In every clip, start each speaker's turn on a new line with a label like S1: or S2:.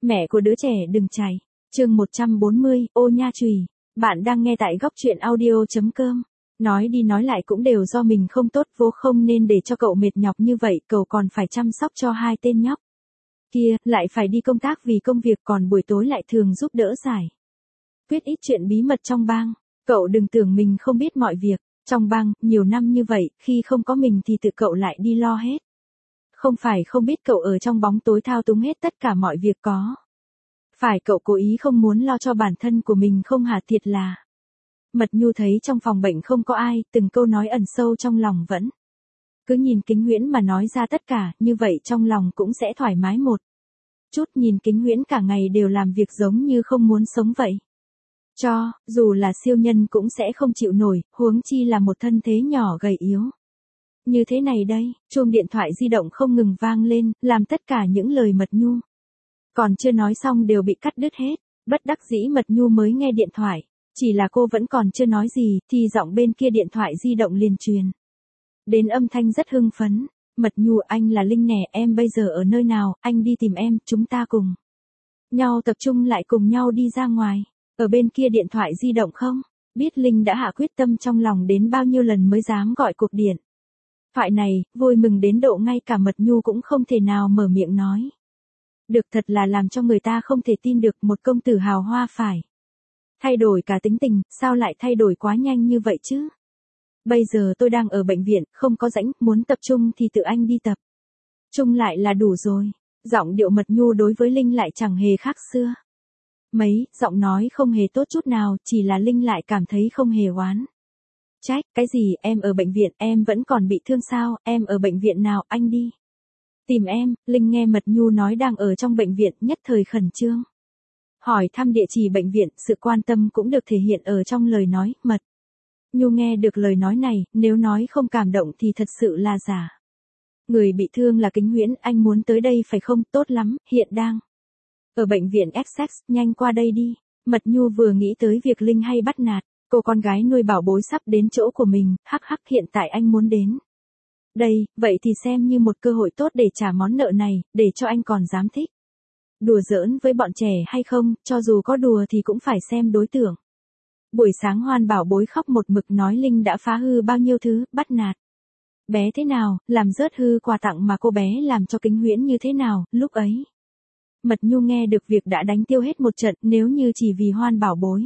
S1: Mẹ của đứa trẻ đừng chạy. Chương 140, ô nha chùy. Bạn đang nghe tại góc truyện audio.com. Nói đi nói lại cũng đều do mình không tốt, vô không nên để cho cậu mệt nhọc như vậy, cậu còn phải chăm sóc cho hai tên nhóc kia, lại phải đi công tác vì công việc, còn buổi tối lại thường giúp đỡ giải quyết ít chuyện bí mật trong bang. Cậu đừng tưởng mình không biết mọi việc, trong bang, nhiều năm như vậy, khi không có mình thì tự cậu lại đi lo hết. Không phải không biết cậu ở trong bóng tối thao túng hết tất cả mọi việc có. Phải cậu cố ý không muốn lo cho bản thân của mình không hả, thiệt là. Mật Nhu thấy trong phòng bệnh không có ai, từng câu nói ẩn sâu trong lòng vẫn cứ nhìn Kính Huyễn mà nói ra tất cả, như vậy trong lòng cũng sẽ thoải mái một chút. Nhìn Kính Huyễn cả ngày đều làm việc giống như không muốn sống vậy. Dù là siêu nhân cũng sẽ không chịu nổi, huống chi là một thân thế nhỏ gầy yếu như thế này đây. Chuông điện thoại di động không ngừng vang lên, làm tất cả những lời Mật Nhu còn chưa nói xong đều bị cắt đứt hết. Bất đắc dĩ Mật Nhu mới nghe điện thoại. Chỉ là cô vẫn còn chưa nói gì, thì giọng bên kia điện thoại di động liền truyền đến âm thanh rất hưng phấn. Mật Nhu, anh là Linh nè, em bây giờ ở nơi nào, anh đi tìm em, chúng ta cùng nhau tập trung lại cùng nhau đi ra ngoài. Ở bên kia điện thoại di động không biết Linh đã hạ quyết tâm trong lòng đến bao nhiêu lần mới dám gọi cuộc điện thoại này, vui mừng đến độ ngay cả Mật Nhu cũng không thể nào mở miệng nói được, thật là làm cho người ta không thể tin được, một công tử hào hoa phải thay đổi cả tính tình, sao lại thay đổi quá nhanh như vậy chứ? Bây giờ tôi đang ở bệnh viện, không có rảnh, muốn tập trung thì tự anh đi tập trung lại là đủ rồi. Giọng điệu Mật Nhu đối với Linh lại chẳng hề khác xưa mấy, giọng nói không hề tốt chút nào, chỉ là Linh lại cảm thấy không hề oán trách. Cái gì, em ở bệnh viện, em vẫn còn bị thương sao, em ở bệnh viện nào, anh đi tìm em. Linh nghe Mật Nhu nói đang ở trong bệnh viện, nhất thời khẩn trương hỏi thăm địa chỉ bệnh viện, sự quan tâm cũng được thể hiện ở trong lời nói. Mật Nhu nghe được lời nói này, nếu nói không cảm động thì thật sự là giả. Người bị thương là Kính Huyễn, anh muốn tới đây phải không? Tốt lắm, hiện đang ở bệnh viện Essex, nhanh qua đây đi. Mật Nhu vừa nghĩ tới việc Linh hay bắt nạt cô con gái nuôi bảo bối sắp đến chỗ của mình, hắc hắc, hiện tại anh muốn đến đây, vậy thì xem như một cơ hội tốt để trả món nợ này, để cho anh còn dám thích đùa giỡn với bọn trẻ hay không, cho dù có đùa thì cũng phải xem đối tượng. Buổi sáng Hoan bảo bối khóc một mực nói Linh đã phá hư bao nhiêu thứ, bắt nạt bé thế nào, làm rớt hư quà tặng mà cô bé làm cho Kính Huyễn như thế nào. Lúc ấy Mật Nhu nghe được việc đã đánh tiêu hết một trận, nếu như chỉ vì Hoan bảo bối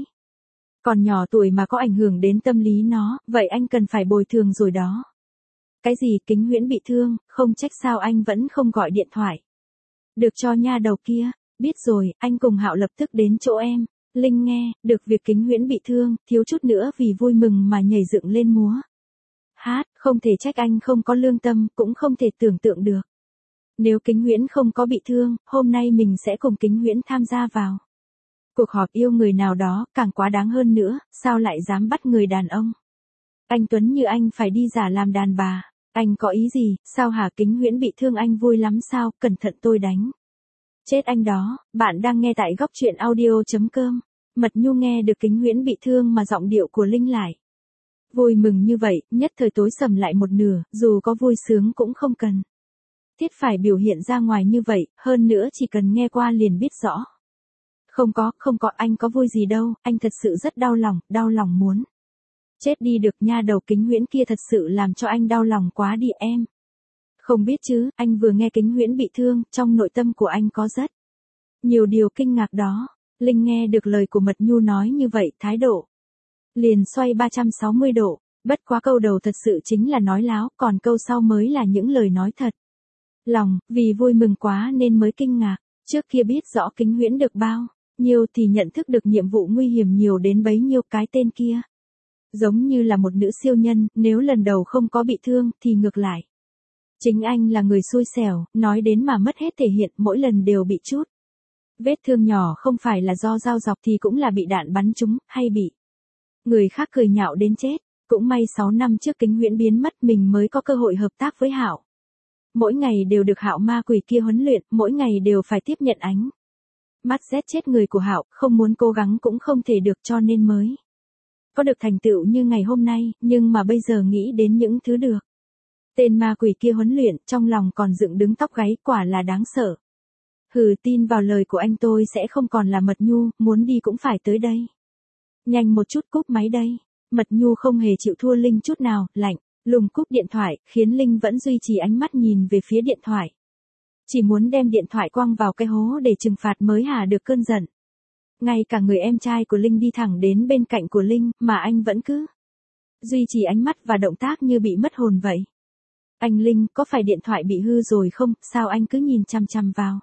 S1: còn nhỏ tuổi mà có ảnh hưởng đến tâm lý nó, vậy anh cần phải bồi thường rồi đó. Cái gì, Kính Huyễn bị thương, không trách sao anh vẫn không gọi điện thoại được cho nha đầu kia. Biết rồi, anh cùng Hạo lập tức đến chỗ em. Linh nghe được việc Kính Huyễn bị thương, thiếu chút nữa vì vui mừng mà nhảy dựng lên múa hát. Không thể trách anh không có lương tâm, cũng không thể tưởng tượng được nếu Kính Huyễn không có bị thương, hôm nay mình sẽ cùng Kính Huyễn tham gia vào cuộc họp yêu người nào đó. Càng quá đáng hơn nữa, sao lại dám bắt người đàn ông anh tuấn như anh phải đi giả làm đàn bà. Anh có ý gì, sao hả? Kính Huyễn bị thương anh vui lắm sao, cẩn thận tôi đánh chết anh đó. Bạn đang nghe tại góc truyện audio.com. Mật Nhu nghe được Kính Huyễn bị thương mà giọng điệu của Linh lại vui mừng như vậy, nhất thời tối sầm lại một nửa, dù có vui sướng cũng không cần thiết phải biểu hiện ra ngoài như vậy, hơn nữa chỉ cần nghe qua liền biết rõ. Không có, anh có vui gì đâu, anh thật sự rất đau lòng muốn chết đi được. Nha đầu Kính Huyễn kia thật sự làm cho anh đau lòng quá đi em. Không biết chứ, anh vừa nghe Kính Huyễn bị thương, trong nội tâm của anh có rất nhiều điều kinh ngạc đó. Linh nghe được lời của Mật Nhu nói như vậy, thái độ liền xoay 360 độ. Bất quá câu đầu thật sự chính là nói láo, còn câu sau mới là những lời nói thật lòng, vì vui mừng quá nên mới kinh ngạc. Trước kia biết rõ Kính Huyễn được bao nhiêu thì nhận thức được nhiệm vụ nguy hiểm nhiều đến bấy nhiêu. Cái tên kia giống như là một nữ siêu nhân, nếu lần đầu không có bị thương thì ngược lại chính anh là người xui xẻo, nói đến mà mất hết thể hiện, mỗi lần đều bị chút vết thương nhỏ, không phải là do dao dọc thì cũng là bị đạn bắn trúng, hay bị người khác cười nhạo đến chết. Cũng may 6 năm trước Kính Huyễn biến mất mình mới có cơ hội hợp tác với Hạo. Mỗi ngày đều được Hạo ma quỷ kia huấn luyện, mỗi ngày đều phải tiếp nhận ánh mắt rét chết người của Hạo, không muốn cố gắng cũng không thể được, cho nên mới có được thành tựu như ngày hôm nay. Nhưng mà bây giờ nghĩ đến những thứ được tên ma quỷ kia huấn luyện, trong lòng còn dựng đứng tóc gáy, quả là đáng sợ. Hừ, tin vào lời của anh tôi sẽ không còn là Mật Nhu, muốn đi cũng phải tới đây. Nhanh một chút cúp máy đây. Mật Nhu không hề chịu thua Linh chút nào, lạnh, lùng cúp điện thoại, khiến Linh vẫn duy trì ánh mắt nhìn về phía điện thoại. Chỉ muốn đem điện thoại quăng vào cái hố để trừng phạt mới hạ được cơn giận. Ngay cả người em trai của Linh đi thẳng đến bên cạnh của Linh, mà anh vẫn cứ duy trì ánh mắt và động tác như bị mất hồn vậy. Anh Linh, có phải điện thoại bị hư rồi không, sao anh cứ nhìn chằm chằm vào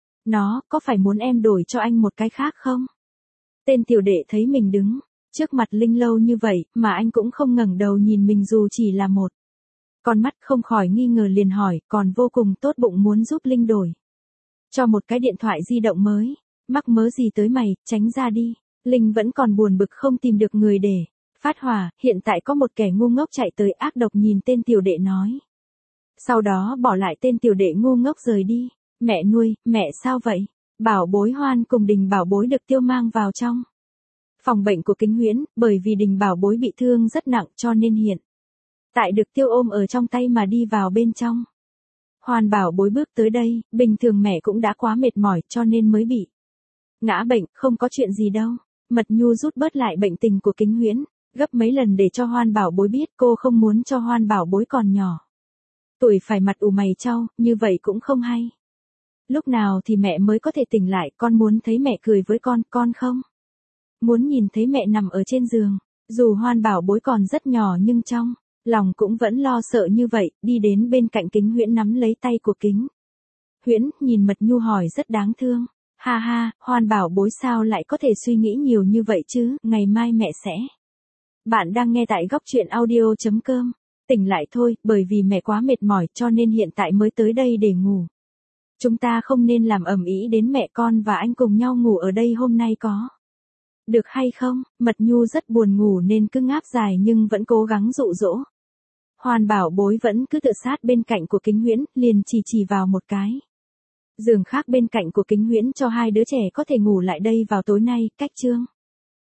S1: nó, có phải muốn em đổi cho anh một cái khác không? Tên tiểu đệ thấy mình đứng trước mặt Linh lâu như vậy, mà anh cũng không ngẩng đầu nhìn mình dù chỉ là một con mắt, không khỏi nghi ngờ liền hỏi, còn vô cùng tốt bụng muốn giúp Linh đổi cho một cái điện thoại di động mới. Mắc mớ gì tới mày, tránh ra đi. Linh vẫn còn buồn bực không tìm được người để phát hỏa, hiện tại có một kẻ ngu ngốc chạy tới ác độc nhìn tên tiểu đệ nói. Sau đó bỏ lại tên tiểu đệ ngu ngốc rời đi. Mẹ nuôi, mẹ sao vậy? Bảo bối Hoan cùng Đình Bảo Bối được Tiêu mang vào trong phòng bệnh của Kính Huyễn, bởi vì Đình Bảo Bối bị thương rất nặng cho nên hiện tại được Tiêu ôm ở trong tay mà đi vào bên trong. Hoan Bảo Bối bước tới đây, bình thường mẹ cũng đã quá mệt mỏi cho nên mới bị ngã bệnh, không có chuyện gì đâu. Mật Nhu rút bớt lại bệnh tình của Kính Huyễn, gấp mấy lần để cho Hoan Bảo Bối biết cô không muốn cho Hoan Bảo Bối còn nhỏ tuổi phải mặt ủ mày chau, như vậy cũng không hay. Lúc nào thì mẹ mới có thể tỉnh lại, con muốn thấy mẹ cười với con không? Muốn nhìn thấy mẹ nằm ở trên giường. Dù Hoan Bảo Bối còn rất nhỏ nhưng trong lòng cũng vẫn lo sợ như vậy, đi đến bên cạnh Kính Huyễn nắm lấy tay của Kính Huyễn, nhìn Mật Nhu hỏi rất đáng thương. Ha ha, Hoan Bảo Bối sao lại có thể suy nghĩ nhiều như vậy chứ, ngày mai mẹ sẽ. Bạn đang nghe tại góc truyện audio.com. Tỉnh lại thôi, bởi vì mẹ quá mệt mỏi cho nên hiện tại mới tới đây để ngủ. Chúng ta không nên làm ầm ĩ đến mẹ con và anh cùng nhau ngủ ở đây hôm nay có được hay không? Mật Nhu rất buồn ngủ nên cứ ngáp dài nhưng vẫn cố gắng dụ dỗ. Hoan Bảo Bối vẫn cứ tựa sát bên cạnh của Kính Huyễn, liền chỉ vào một cái giường khác bên cạnh của Kính Huyễn cho hai đứa trẻ có thể ngủ lại đây vào tối nay, cách chương.